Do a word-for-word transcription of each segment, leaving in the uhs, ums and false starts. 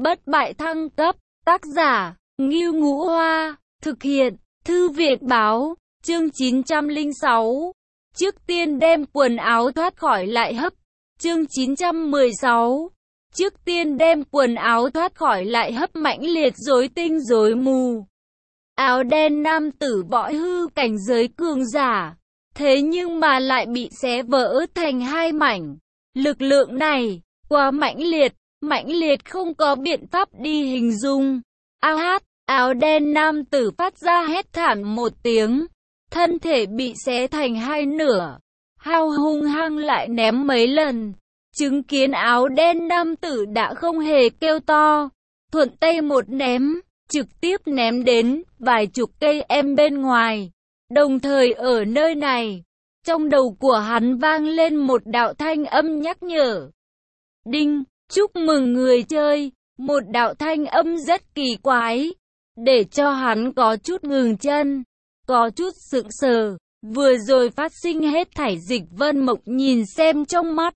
bất bại thăng cấp, tác giả, Ngưu Ngũ Hoa, thực hiện, Thư viện báo, chương chín trăm lẻ sáu. Trước tiên đem quần áo thoát khỏi lại hấp, chương chín trăm mười sáu. Trước tiên đem quần áo thoát khỏi lại hấp mãnh liệt rối tinh rối mù. Áo đen nam tử võ hư cảnh giới cường giả, thế nhưng mà lại bị xé vỡ thành hai mảnh. Lực lượng này, quá mãnh liệt, mãnh liệt không có biện pháp đi hình dung. A hát, áo đen nam tử phát ra hét thảm một tiếng, thân thể bị xé thành hai nửa, hao hung hăng lại ném mấy lần. Chứng kiến áo đen nam tử đã không hề kêu to, thuận tay một ném, trực tiếp ném đến vài chục cây em bên ngoài. Đồng thời ở nơi này, trong đầu của hắn vang lên một đạo thanh âm nhắc nhở. Đinh, chúc mừng người chơi. Một đạo thanh âm rất kỳ quái, để cho hắn có chút ngừng chân, có chút sững sờ. Vừa rồi phát sinh hết thảy Dịch Vân Mộng nhìn xem trong mắt,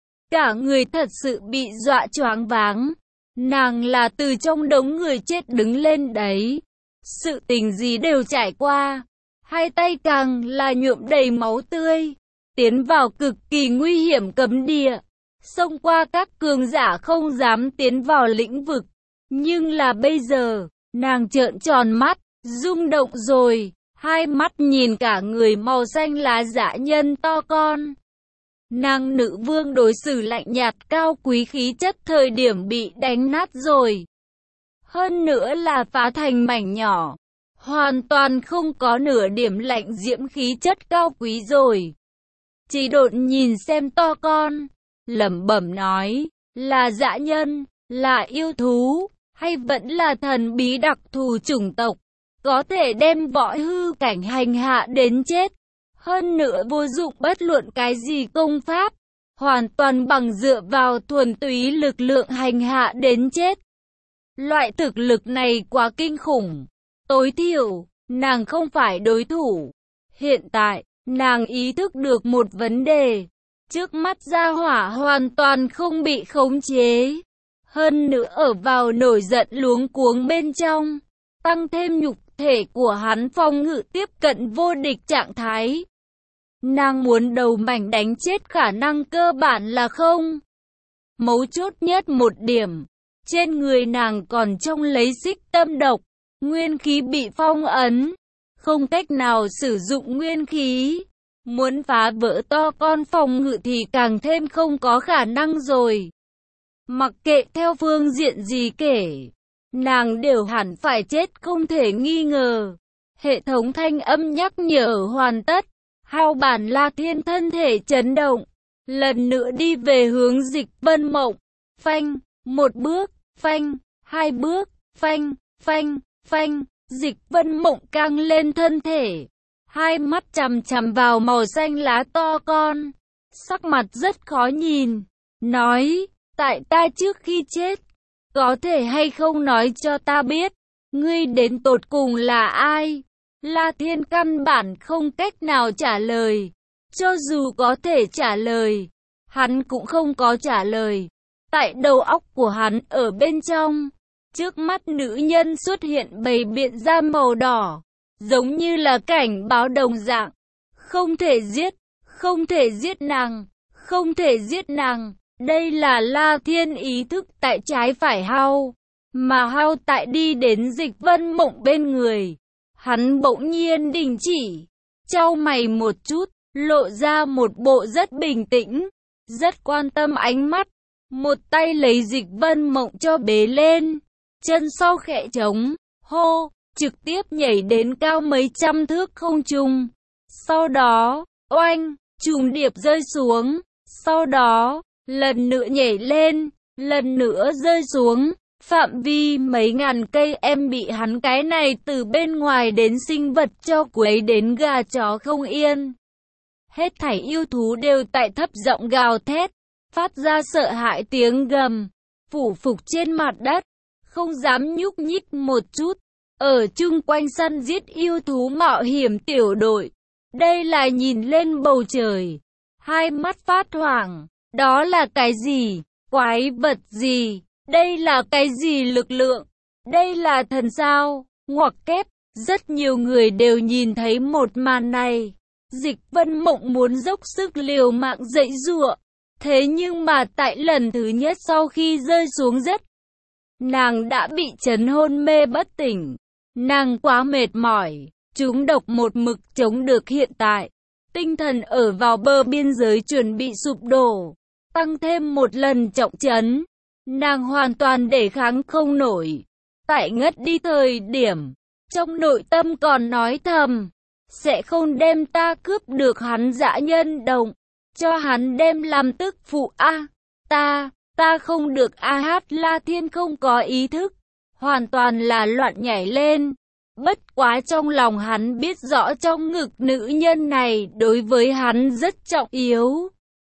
cả người thật sự bị dọa choáng váng. Nàng là từ trong đống người chết đứng lên đấy, sự tình gì đều trải qua, hai tay càng là nhuộm đầy máu tươi, tiến vào cực kỳ nguy hiểm cấm địa, xông qua các cường giả không dám tiến vào lĩnh vực. Nhưng là bây giờ, nàng trợn tròn mắt, rung động rồi, hai mắt nhìn cả người màu xanh lá dã nhân to con. Nàng nữ vương đối xử lạnh nhạt cao quý khí chất thời điểm bị đánh nát rồi. Hơn nữa là phá thành mảnh nhỏ, hoàn toàn không có nửa điểm lạnh diễm khí chất cao quý rồi. Chỉ độn nhìn xem to con, lẩm bẩm nói, là dã nhân, là yêu thú, hay vẫn là thần bí đặc thù chủng tộc, có thể đem võ hư cảnh hành hạ đến chết. Hơn nữa vô dụng bất luận cái gì công pháp, hoàn toàn bằng dựa vào thuần túy lực lượng hành hạ đến chết. Loại thực lực này quá kinh khủng, tối thiểu, nàng không phải đối thủ. Hiện tại, nàng ý thức được một vấn đề, trước mắt gia hỏa hoàn toàn không bị khống chế. Hơn nữa ở vào nổi giận luống cuống bên trong, tăng thêm nhục thể của hắn phòng ngự tiếp cận vô địch trạng thái. Nàng muốn đầu mảnh đánh chết khả năng cơ bản là không. Mấu chốt nhất một điểm, trên người nàng còn trông lấy xích tâm độc, nguyên khí bị phong ấn, không cách nào sử dụng nguyên khí. Muốn phá vỡ to con phòng ngự thì càng thêm không có khả năng rồi. Mặc kệ theo phương diện gì kể, nàng đều hẳn phải chết không thể nghi ngờ. Hệ thống thanh âm nhắc nhở hoàn tất. Hao bản La Thiên thân thể chấn động, lần nữa đi về hướng Dịch Vân Mộng. Phanh, một bước, phanh, hai bước, phanh, phanh, phanh. Dịch Vân Mộng căng lên thân thể, hai mắt chằm chằm vào màu xanh lá to con, sắc mặt rất khó nhìn, nói, tại ta trước khi chết, có thể hay không nói cho ta biết, ngươi đến tột cùng là ai? La Thiên căn bản không cách nào trả lời, cho dù có thể trả lời, hắn cũng không có trả lời. Tại đầu óc của hắn ở bên trong, trước mắt nữ nhân xuất hiện bầy biện da màu đỏ, giống như là cảnh báo đồng dạng. Không thể giết, không thể giết nàng, không thể giết nàng. Đây là La Thiên ý thức tại trái phải hao, mà hao tại đi đến Dịch Vân Mộng bên người. Hắn bỗng nhiên đình chỉ, chau mày một chút, lộ ra một bộ rất bình tĩnh, rất quan tâm ánh mắt. Một tay lấy Dịch Vân Mộng cho bế lên, chân sau khẽ trống, hô, trực tiếp nhảy đến cao mấy trăm thước không trung. Sau đó, oanh, trùng điệp rơi xuống. Sau đó, lần nữa nhảy lên, lần nữa rơi xuống. Phạm vi mấy ngàn cây em bị hắn cái này từ bên ngoài đến sinh vật cho quấy đến gà chó không yên. Hết thảy yêu thú đều tại thấp giọng gào thét, phát ra sợ hãi tiếng gầm, phủ phục trên mặt đất, không dám nhúc nhích một chút. Ở chung quanh săn giết yêu thú mạo hiểm tiểu đội, đây là nhìn lên bầu trời, hai mắt phát hoảng, đó là cái gì, quái vật gì? Đây là cái gì lực lượng? Đây là thần sao? Ngoặc kép, rất nhiều người đều nhìn thấy một màn này. Dịch Vân Mộng muốn dốc sức liều mạng dãy giụa. Thế nhưng mà tại lần thứ nhất sau khi rơi xuống đất, nàng đã bị chấn hôn mê bất tỉnh. Nàng quá mệt mỏi, trúng độc một mực chống được hiện tại. Tinh thần ở vào bờ biên giới chuẩn bị sụp đổ. Tăng thêm một lần trọng trấn, nàng hoàn toàn để kháng không nổi. Tại ngất đi thời điểm, trong nội tâm còn nói thầm, sẽ không đem ta cướp được hắn dã nhân đồng, cho hắn đem làm tức phụ a. Ta, ta không được a hát La Thiên không có ý thức, hoàn toàn là loạn nhảy lên. Bất quá trong lòng hắn biết rõ trong ngực nữ nhân này đối với hắn rất trọng yếu.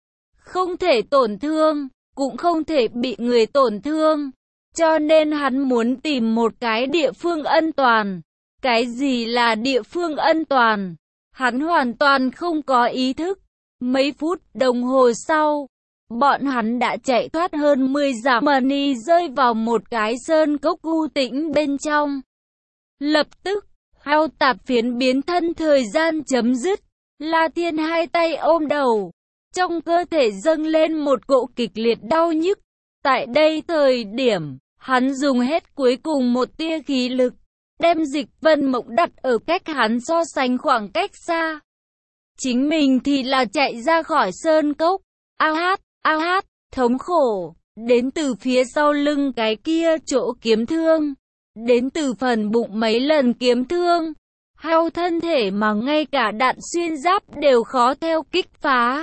Không thể tổn thương, cũng không thể bị người tổn thương. Cho nên hắn muốn tìm một cái địa phương an toàn. Cái gì là địa phương an toàn? Hắn hoàn toàn không có ý thức. Mấy phút đồng hồ sau, bọn hắn đã chạy thoát hơn mười dặm mani rơi vào một cái sơn cốc u tĩnh bên trong. Lập tức, hao tạp phiến biến thân thời gian chấm dứt. La Thiên hai tay ôm đầu. Trong cơ thể dâng lên một cỗ kịch liệt đau nhức. Tại đây thời điểm, hắn dùng hết cuối cùng một tia khí lực, đem Dịch Vân Mộng đặt ở cách hắn so sánh khoảng cách xa. Chính mình thì là chạy ra khỏi sơn cốc. A hát, a hát, thống khổ, đến từ phía sau lưng cái kia chỗ kiếm thương, đến từ phần bụng mấy lần kiếm thương, hao thân thể mà ngay cả đạn xuyên giáp đều khó theo kích phá.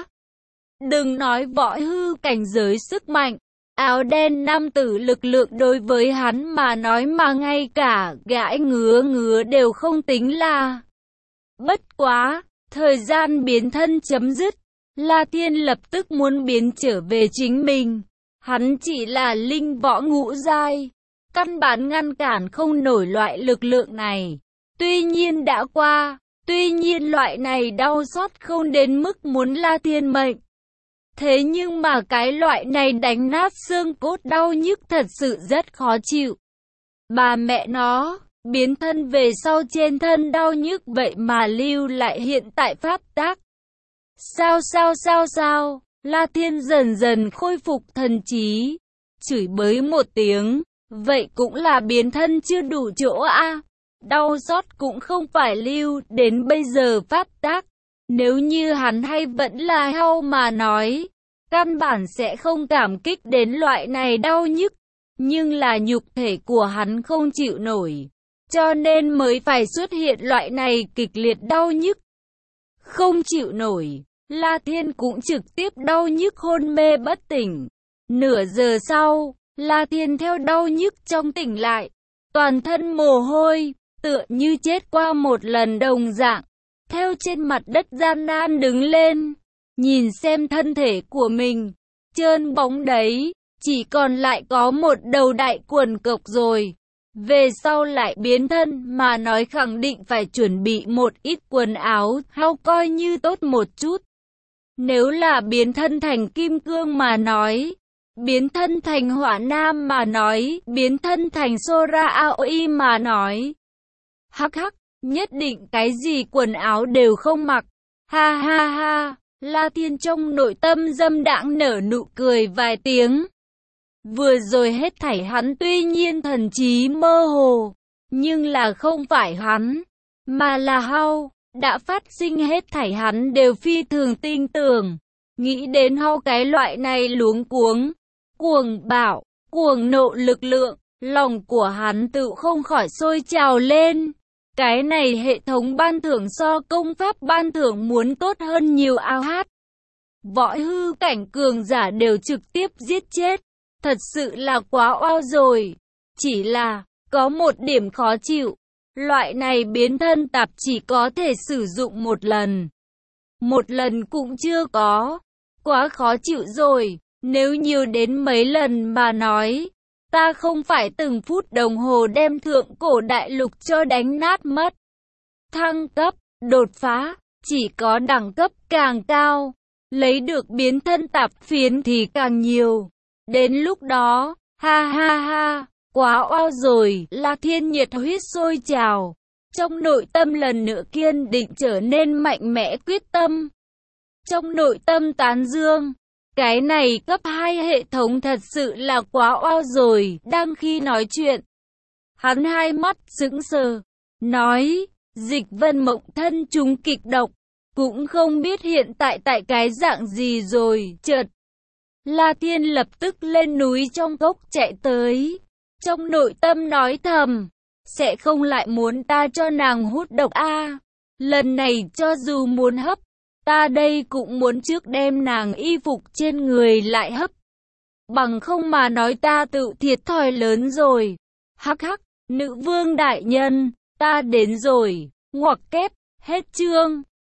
Đừng nói võ hư cảnh giới sức mạnh, áo đen nam tử lực lượng đối với hắn mà nói mà ngay cả gãi ngứa ngứa đều không tính là. Bất quá, thời gian biến thân chấm dứt, La Thiên lập tức muốn biến trở về chính mình. Hắn chỉ là linh võ ngũ giai, căn bản ngăn cản không nổi loại lực lượng này. Tuy nhiên đã qua, tuy nhiên loại này đau xót không đến mức muốn La Thiên mệnh. Thế nhưng mà cái loại này đánh nát xương cốt đau nhức thật sự rất khó chịu. Bà mẹ nó, biến thân về sau trên thân đau nhức vậy mà lưu lại hiện tại pháp tác. Sao sao sao sao, La Thiên dần dần khôi phục thần trí, chửi bới một tiếng, vậy cũng là biến thân chưa đủ chỗ a. À. Đau xót cũng không phải lưu đến bây giờ pháp tác. Nếu như hắn hay vẫn là hao mà nói, căn bản sẽ không cảm kích đến loại này đau nhức. Nhưng là nhục thể của hắn không chịu nổi, cho nên mới phải xuất hiện loại này kịch liệt đau nhức. Không chịu nổi, La Thiên cũng trực tiếp đau nhức hôn mê bất tỉnh. Nửa giờ sau, La Thiên theo đau nhức trong tỉnh lại, toàn thân mồ hôi, tựa như chết qua một lần đồng dạng. Theo trên mặt đất gian nan đứng lên, nhìn xem thân thể của mình, trơn bóng đấy, chỉ còn lại có một đầu đại quần cộc rồi. Về sau lại biến thân mà nói khẳng định phải chuẩn bị một ít quần áo hao coi như tốt một chút. Nếu là biến thân thành kim cương mà nói, biến thân thành hỏa nam mà nói, biến thân thành Sora Aoi mà nói. Hắc hắc, nhất định cái gì quần áo đều không mặc. Ha ha ha, La Thiên trong nội tâm dâm đãng nở nụ cười vài tiếng. Vừa rồi hết thảy hắn tuy nhiên thần trí mơ hồ, nhưng là không phải hắn, mà là Hao. Đã phát sinh hết thảy hắn đều phi thường tin tưởng. Nghĩ đến Hao cái loại này luống cuống, cuồng bạo, cuồng nộ lực lượng, lòng của hắn tự không khỏi sôi trào lên. Cái này hệ thống ban thưởng so công pháp ban thưởng muốn tốt hơn nhiều ao hát. Võ hư cảnh cường giả đều trực tiếp giết chết. Thật sự là quá oao rồi. Chỉ là, có một điểm khó chịu. Loại này biến thân tạp chỉ có thể sử dụng một lần. Một lần cũng chưa có. Quá khó chịu rồi. Nếu nhiều đến mấy lần mà nói, ta không phải từng phút đồng hồ đem thượng cổ đại lục cho đánh nát mất. Thăng cấp, đột phá, chỉ có đẳng cấp càng cao, lấy được biến thân tạp phiến thì càng nhiều. Đến lúc đó, Ha ha ha, quá oao rồi, La Thiên nhiệt huyết sôi trào. Trong nội tâm lần nữa kiên định trở nên mạnh mẽ quyết tâm. Trong nội tâm tán dương, cái này cấp hai hệ thống thật sự là quá oao rồi. Đang khi nói chuyện, hắn hai mắt sững sờ, nói, Dịch Vân Mộng thân chúng kịch độc, cũng không biết hiện tại tại cái dạng gì rồi. Chợt, La Thiên lập tức lên núi trong cốc chạy tới, trong nội tâm nói thầm, sẽ không lại muốn ta cho nàng hút độc a. Lần này cho dù muốn hấp, ta đây cũng muốn trước đem nàng y phục trên người lại hấp. Bằng không mà nói ta tự thiệt thòi lớn rồi. Hắc hắc, nữ vương đại nhân, ta đến rồi. Ngoặc kép, hết chương.